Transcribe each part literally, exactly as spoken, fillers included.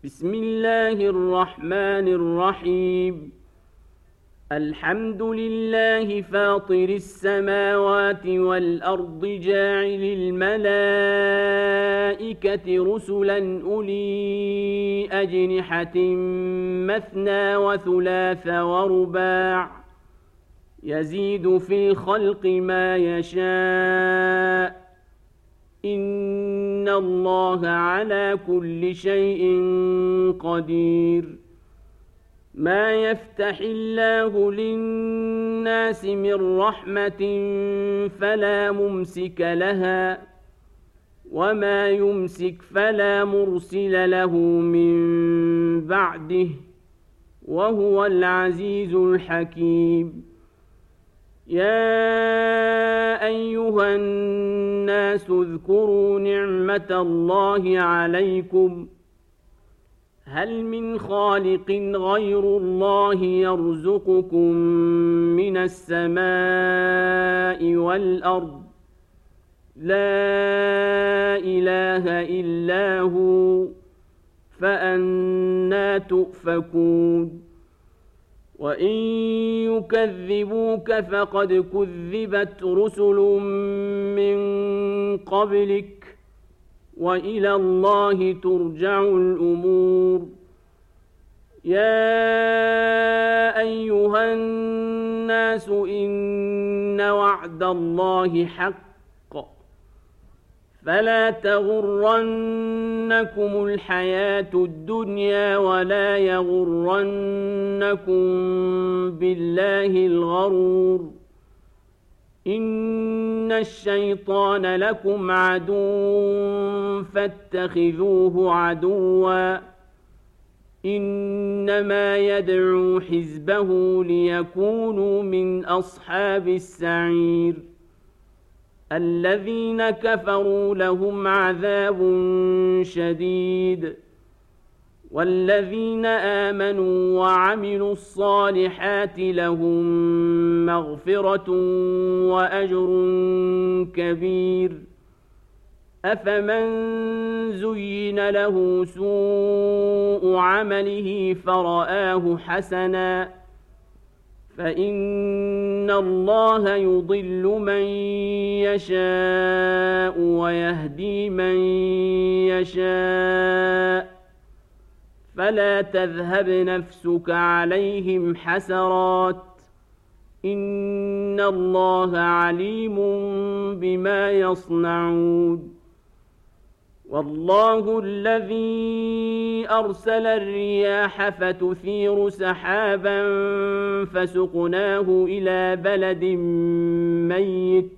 بسم الله الرحمن الرحيم الحمد لله فاطر السماوات والأرض جاعل الملائكة رسلا أولي أجنحة مثنى وثلاث ورباع يزيد في الخلق ما يشاء إن الله على كل شيء قدير ما يفتح الله للناس من رحمة فلا ممسك لها وما يمسك فلا مرسل له من بعده وهو العزيز الحكيم يا أيها الناس اذكروا نعمة الله عليكم هل من خالق غير الله يرزقكم من السماء والأرض لا إله إلا هو فأنى تؤفكون وإن يكذبوك فقد كذبت رسل من قبلك وإلى الله ترجع الأمور يا أيها الناس إن وعد الله حق فلا تغرنكم الحياة الدنيا ولا يغرنكم بالله الغرور إن الشيطان لكم عدو فاتخذوه عدوا إنما يدعو حزبه ليكونوا من أصحاب السعير الذين كفروا لهم عذاب شديد والذين آمنوا وعملوا الصالحات لهم مغفرة وأجر كبير أفمن زين له سوء عمله فرآه حسنا فإن الله يضل من يشاء ويهدي من يشاء فلا تذهب نفسك عليهم حسرات إن الله عليم بما يصنعون والله الذي أرسل الرياح فتثير سحابا فسقناه إلى بلد ميت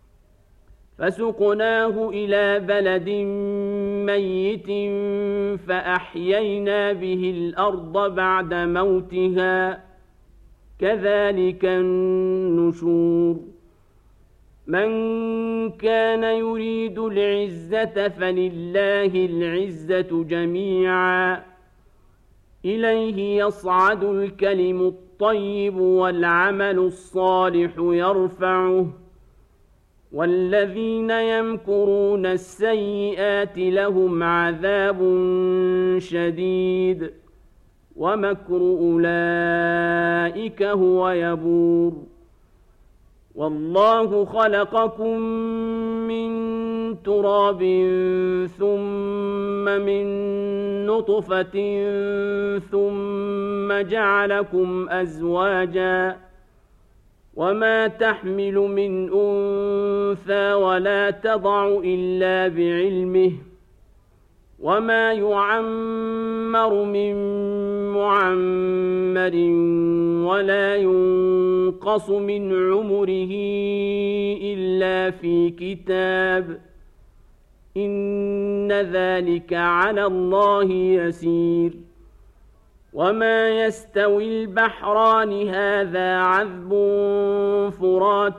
فسقناه إلى بلد ميت فأحيينا به الأرض بعد موتها كذلك النشور من كان يريد العزة فلله العزة جميعا إليه يصعد الكلم الطيب والعمل الصالح يرفعه والذين يمكرون السيئات لهم عذاب شديد ومكر أولئك هو يبور والله خلقكم من تراب ثم من نطفة ثم جعلكم أزواجا وما تحمل من أنثى ولا تضع إلا بعلمه وما يعمر من معمر ولا ينقص من عمره إلا في كتاب إن ذلك على الله يسير وما يستوي البحران هذا عذب فرات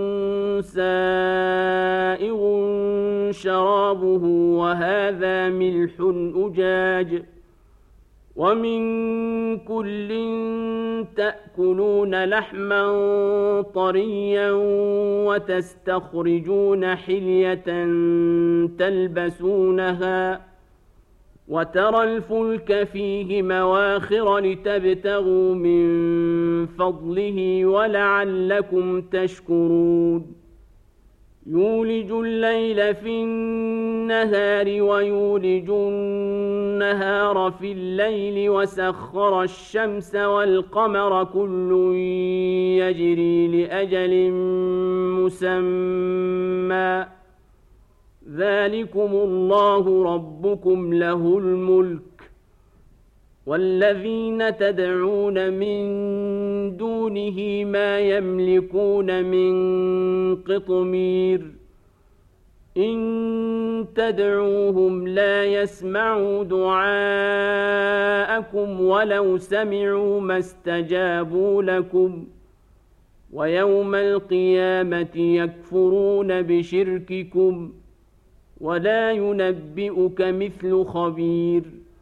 سائغ شرابه وهذا ملح أجاج ومن كل تأكلون لحما طريا وتستخرجون حلية تلبسونها وترى الفلك فيه مواخر لتبتغوا من فضله ولعلكم تشكرون يولج الليل في النهار ويولج النهار في الليل وسخر الشمس والقمر كل يجري لأجل مسمى ذلكم الله ربكم له الملك والذين تدعون من دونه ما يملكون من قطمير إن تدعوهم لا يسمعوا دعاءكم ولو سمعوا ما استجابوا لكم ويوم القيامة يكفرون بشرككم ولا ينبئك مثل خبير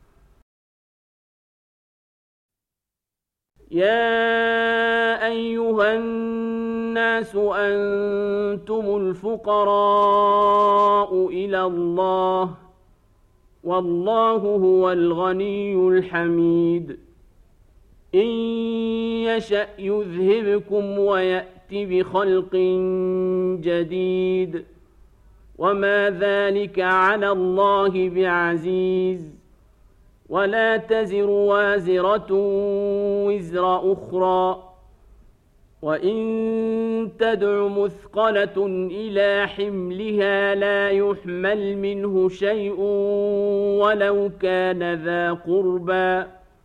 يا أيها الناس أنتم الفقراء إلى الله والله هو الغني الحميد إن يشأ يذهبكم ويأت بخلق جديد وما ذلك على الله بعزيز ولا تزر وازرة وزر أخرى وإن تدع مثقلة إلى حملها لا يحمل منه شيء ولو كان ذا قربى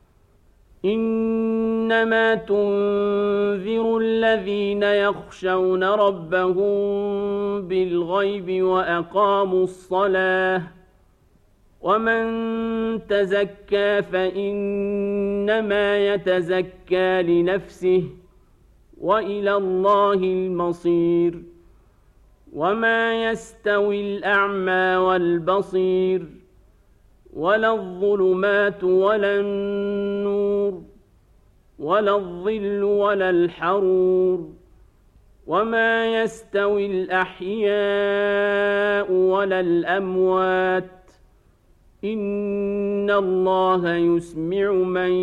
إنما تنذر الذين يخشون ربهم بالغيب وأقاموا الصلاة ومن تزكى فإنما يتزكى لنفسه وإلى الله المصير وما يستوي الأعمى والبصير ولا الظلمات ولا النور ولا الظل ولا الحرور وما يستوي الأحياء ولا الأموات إن الله يسمع من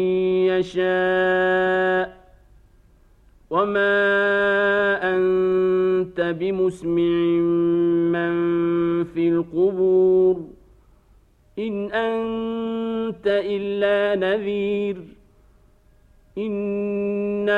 يشاء وما أنت بمسمع من في القبور إن أنت إلا نذير إنا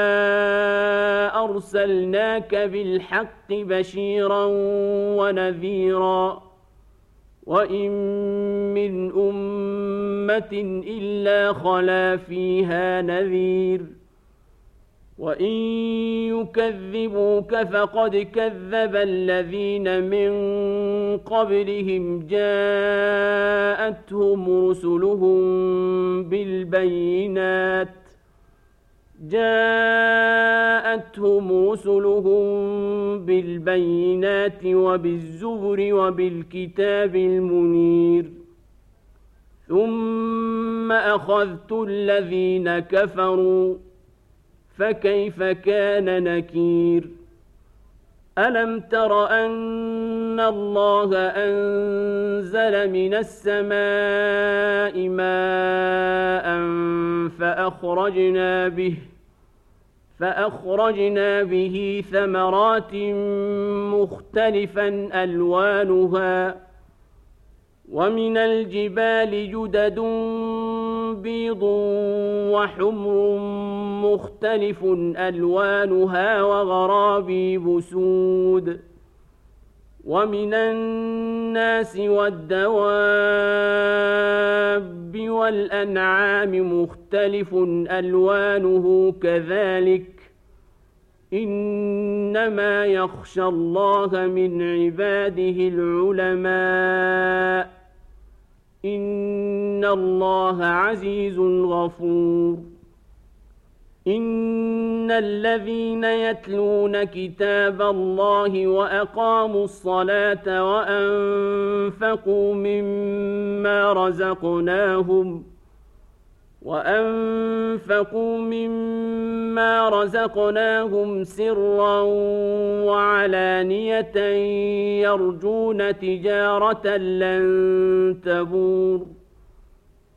أرسلناك بالحق بشيرا ونذيرا وإن من أمة إلا خلا فيها نذير وإن يكذبوك فقد كذب الذين من قبلهم جاءتهم رسلهم بالبينات جاءتهم رسلهم بالبينات وبالزبر وبالكتاب المنير ثم أخذت الذين كفروا فكيف كان نكير ألم تر أن الله أنزل من السماء ماء فأخرجنا به فأخرجنا به ثمرات مختلفا ألوانها ومن الجبال جدد بيض وحمر مختلف ألوانها وغرابيب سود ومن الناس والدواب والأنعام مختلف ألوانه كذلك إنما يخشى الله من عباده العلماء إن الله عزيز غفور إن الذين يتلون كتاب الله وأقاموا الصلاة وأنفقوا مما رزقناهم وأنفقوا مما رزقناهم سرا وعلانية يرجون تجارة لن تبور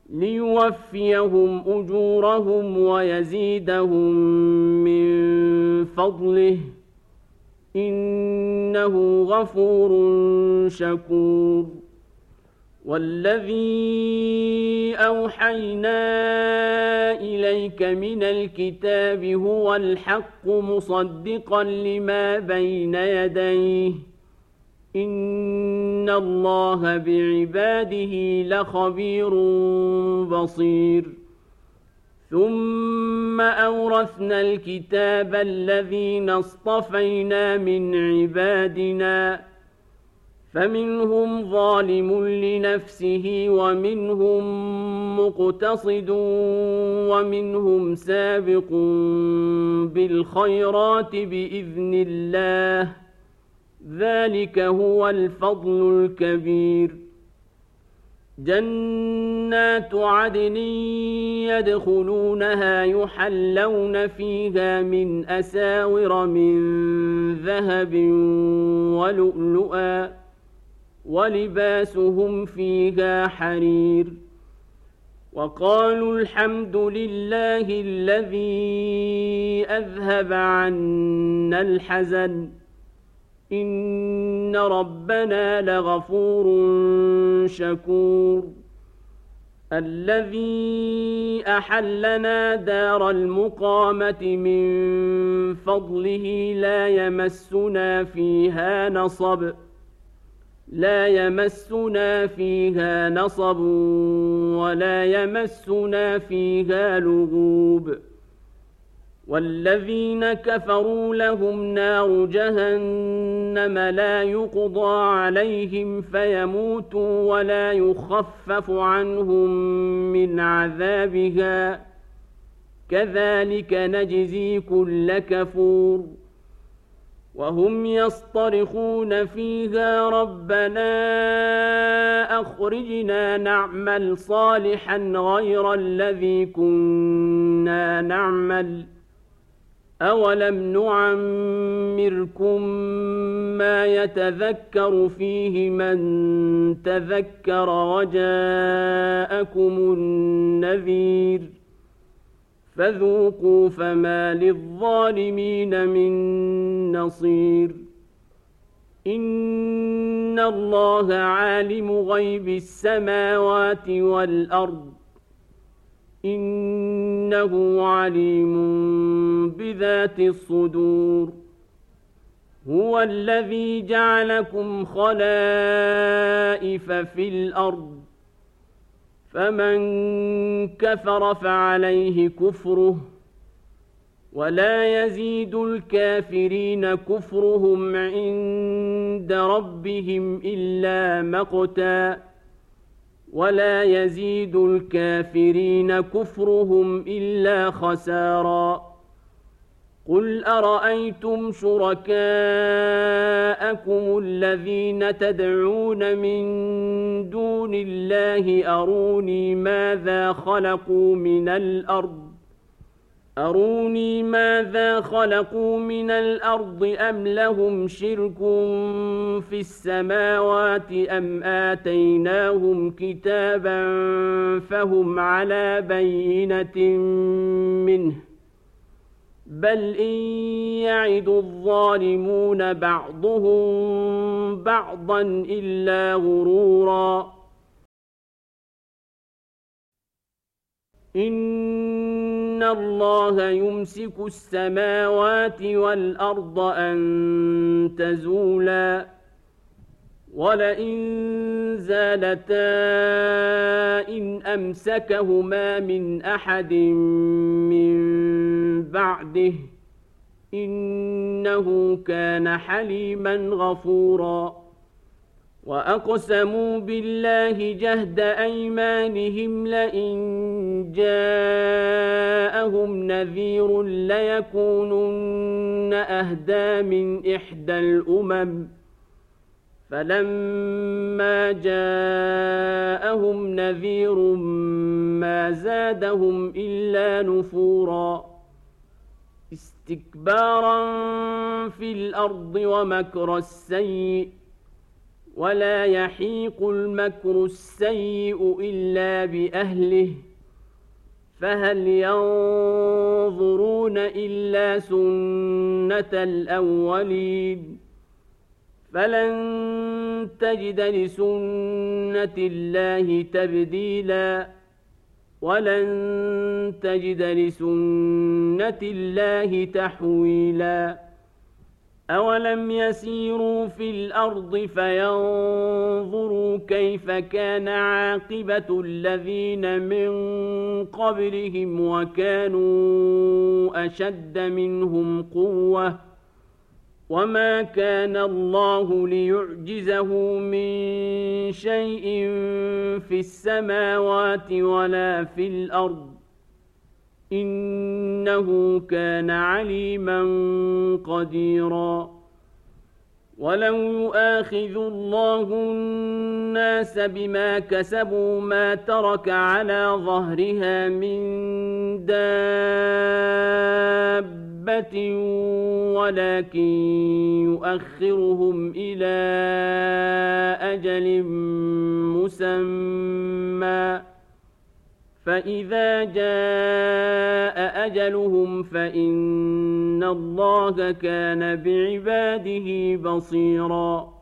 ليوفيهم أجورهم ويزيدهم من فضله إنه غفور شكور. والذي أوحينا إليك من الكتاب هو الحق مصدقا لما بين يديه إن الله بعباده لخبير بصير. ثم أورثنا الكتاب الذين اصطفينا من عبادنا فمنهم ظالم لنفسه ومنهم مقتصد ومنهم سابق بالخيرات بإذن الله ذلك هو الفضل الكبير. جنات عدن يدخلونها يحلون فيها من أساور من ذهب ولؤلؤا ولباسهم فيها حرير. وقالوا الحمد لله الذي أذهب عنا الحزن إن ربنا لغفور شكور. الذي أحلنا دار المقامة من فضله لا يمسنا فيها نصب لا يمسنا فيها نصب ولا يمسنا فيها لغوب. والذين كفروا لهم نار جهنم لا يقضى عليهم فيموتوا ولا يخفف عنهم من عذابها كذلك نجزي كل كفور. وهم يصطرخون فيها ربنا أخرجنا نعمل صالحا غير الذي كنا نعمل أولم نعمركم ما يتذكر فيه من تذكر وجاءكم النذير فذوقوا فما للظالمين من نصير. إن الله عالم غيب السماوات والأرض إنه عليم بذات الصدور. هو الذي جعلكم خلائف في الأرض فمن كفر فعليه كفره ولا يزيد الكافرين كفرهم عند ربهم إلا مقتا ولا يزيد الكافرين كفرهم إلا خسارا. قل أرأيتم شركاءكم الذين تدعون من دون الله أروني ماذا خلقوا من الأرض أروني ماذا خلقوا من الأرض أم لهم شرك في السماوات أم آتيناهم كتابا فهم على بينة منه بل إن يعد الظالمون بعضهم بعضا إلا غرورا. إن الله يمسك السماوات والأرض أن تزولا ولئن زالتا إن أمسكهما من أحد من بعده إنه كان حليما غفورا. وأقسموا بالله جهد أيمانهم لئن جاءهم نذير ليكونن أهدى من إحدى الأمم فلما جاءهم نذير ما زادهم إلا نفورا استكبارا في الأرض ومكر السيء ولا يحيق المكر السيء إلا بأهله فهل ينظرون إلا سنة الأولين فلن تجد لسنة الله تبديلا ولن تجد لسنة الله تحويلا أولم يسيروا في الأرض فينظروا كيف كان عاقبة الذين من قبلهم وكانوا أشد منهم قوة وما كان الله ليعجزه من شيء في السماوات ولا في الأرض إنه كان عليما قديرا ولو يؤاخذ الله الناس بما كسبوا ما ترك على ظهرها من دابة ولكن يؤخرهم إلى أجل مسمى فإذا جاء أجلهم فإن الله كان بعباده بصيراً